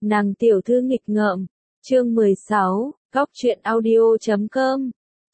Nàng tiểu thư nghịch ngợm, chương 16, góc truyện audio.com,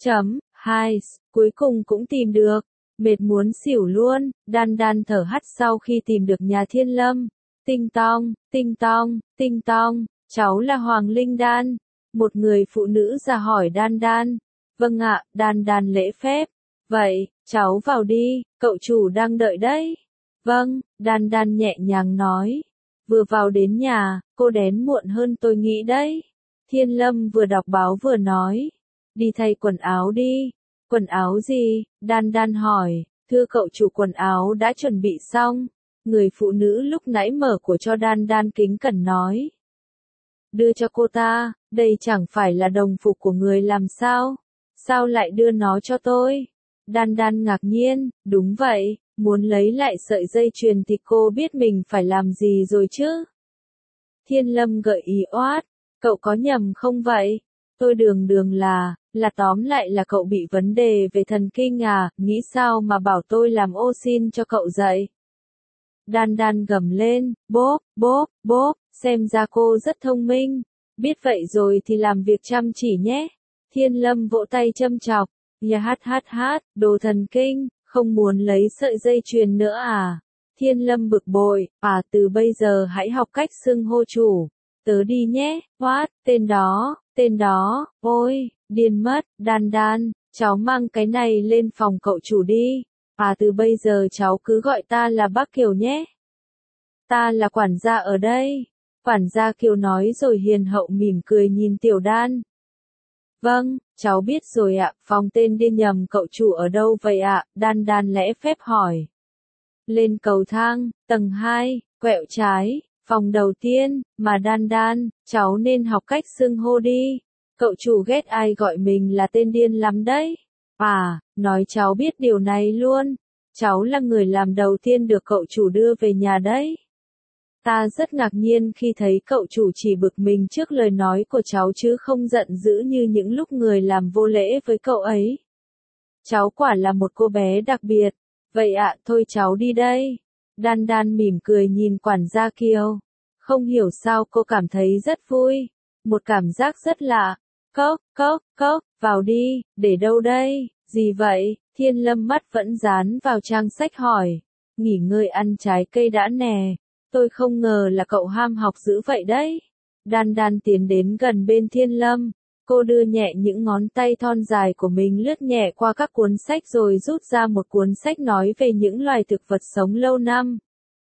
cuối cùng cũng tìm được, mệt muốn xỉu luôn, đan đan thở hắt sau khi tìm được nhà Thiên Lâm, tinh tong, tinh tong, tinh tong, cháu là Hoàng Linh Đan, một người phụ nữ ra hỏi đan đan, vâng ạ, đan đan lễ phép, vậy, cháu vào đi, cậu chủ đang đợi đấy, vâng, đan đan nhẹ nhàng nói. Vừa vào đến nhà, cô đến muộn hơn tôi nghĩ đấy. Thiên Lâm vừa đọc báo vừa nói. Đi thay quần áo đi. Quần áo gì? Đan đan hỏi. Thưa cậu chủ, quần áo đã chuẩn bị xong. Người phụ nữ lúc nãy mở của cho đan đan kính cẩn nói. Đưa cho cô ta, đây chẳng phải là đồng phục của người làm sao? Sao lại đưa nó cho tôi? Đan đan ngạc nhiên, đúng vậy. Muốn lấy lại sợi dây chuyền thì cô biết mình phải làm gì rồi chứ? Thiên Lâm gợi ý oát, cậu có nhầm không vậy? Tôi đường là tóm lại là cậu bị vấn đề về thần kinh à, nghĩ sao mà bảo tôi làm ô xin cho cậu dậy? Đan đan gầm lên, bốp, xem ra cô rất thông minh, biết vậy rồi thì làm việc chăm chỉ nhé. Thiên Lâm vỗ tay châm chọc, hát, đồ thần kinh. Không muốn lấy sợi dây chuyền nữa à? Thiên Lâm bực bội, từ bây giờ hãy học cách xưng hô chủ. Tớ đi nhé, tên đó, ôi, điên mất, đan đan, cháu mang cái này lên phòng cậu chủ đi. Từ bây giờ cháu cứ gọi ta là bác Kiều nhé. Ta là quản gia ở đây. Quản gia Kiều nói rồi hiền hậu mỉm cười nhìn Tiểu Đan. Vâng, cháu biết rồi ạ, phòng tên điên nhầm cậu chủ ở đâu vậy ạ? Đan đan lễ phép hỏi. Lên cầu thang, tầng 2, quẹo trái, phòng đầu tiên, mà đan đan, cháu nên học cách xưng hô đi. Cậu chủ ghét ai gọi mình là tên điên lắm đấy. Nói cháu biết điều này luôn. Cháu là người làm đầu tiên được cậu chủ đưa về nhà đấy. Ta rất ngạc nhiên khi thấy cậu chủ chỉ bực mình trước lời nói của cháu chứ không giận dữ như những lúc người làm vô lễ với cậu ấy. Cháu quả là một cô bé đặc biệt. Vậy ạ, thôi cháu đi đây. Đan đan mỉm cười nhìn quản gia Kiều. Không hiểu sao cô cảm thấy rất vui. Một cảm giác rất lạ. Cốc, vào đi, để đâu đây? Gì vậy? Thiên Lâm mắt vẫn dán vào trang sách hỏi. Nghỉ ngơi ăn trái cây đã nè. Tôi không ngờ là cậu ham học dữ vậy đấy. Đan đan tiến đến gần bên Thiên Lâm. Cô đưa nhẹ những ngón tay thon dài của mình lướt nhẹ qua các cuốn sách rồi rút ra một cuốn sách nói về những loài thực vật sống lâu năm.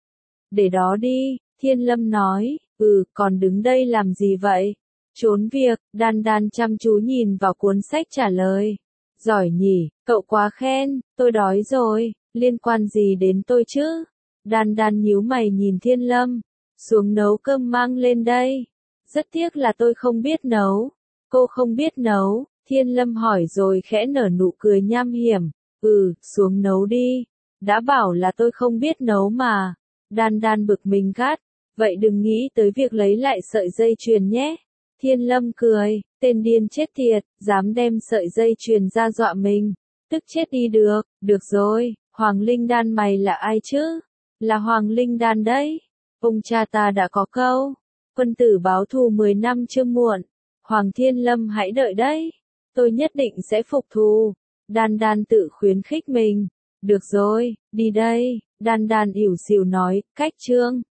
Để đó đi, Thiên Lâm nói, còn đứng đây làm gì vậy? Trốn việc, đan đan chăm chú nhìn vào cuốn sách trả lời. Giỏi nhỉ, cậu quá khen, tôi đói rồi, liên quan gì đến tôi chứ? Đan đan nhíu mày nhìn Thiên Lâm, xuống nấu cơm mang lên đây. Rất tiếc là tôi không biết nấu. Cô không biết nấu, Thiên Lâm hỏi rồi khẽ nở nụ cười nham hiểm. Xuống nấu đi. Đã bảo là tôi không biết nấu mà. Đan đan bực mình gắt. Vậy đừng nghĩ tới việc lấy lại sợi dây chuyền nhé. Thiên Lâm cười, tên điên chết tiệt, dám đem sợi dây chuyền ra dọa mình. Tức chết đi được rồi, Hoàng Linh Đan mày là ai chứ? Là Hoàng Linh Đan đấy. Ông cha ta đã có câu. Quân tử báo thù 10 năm chưa muộn. Hoàng Thiên Lâm hãy đợi đấy. Tôi nhất định sẽ phục thù. Đan đan tự khuyến khích mình. Được rồi, đi đây. Đan đan ỉu xìu nói, cách chương.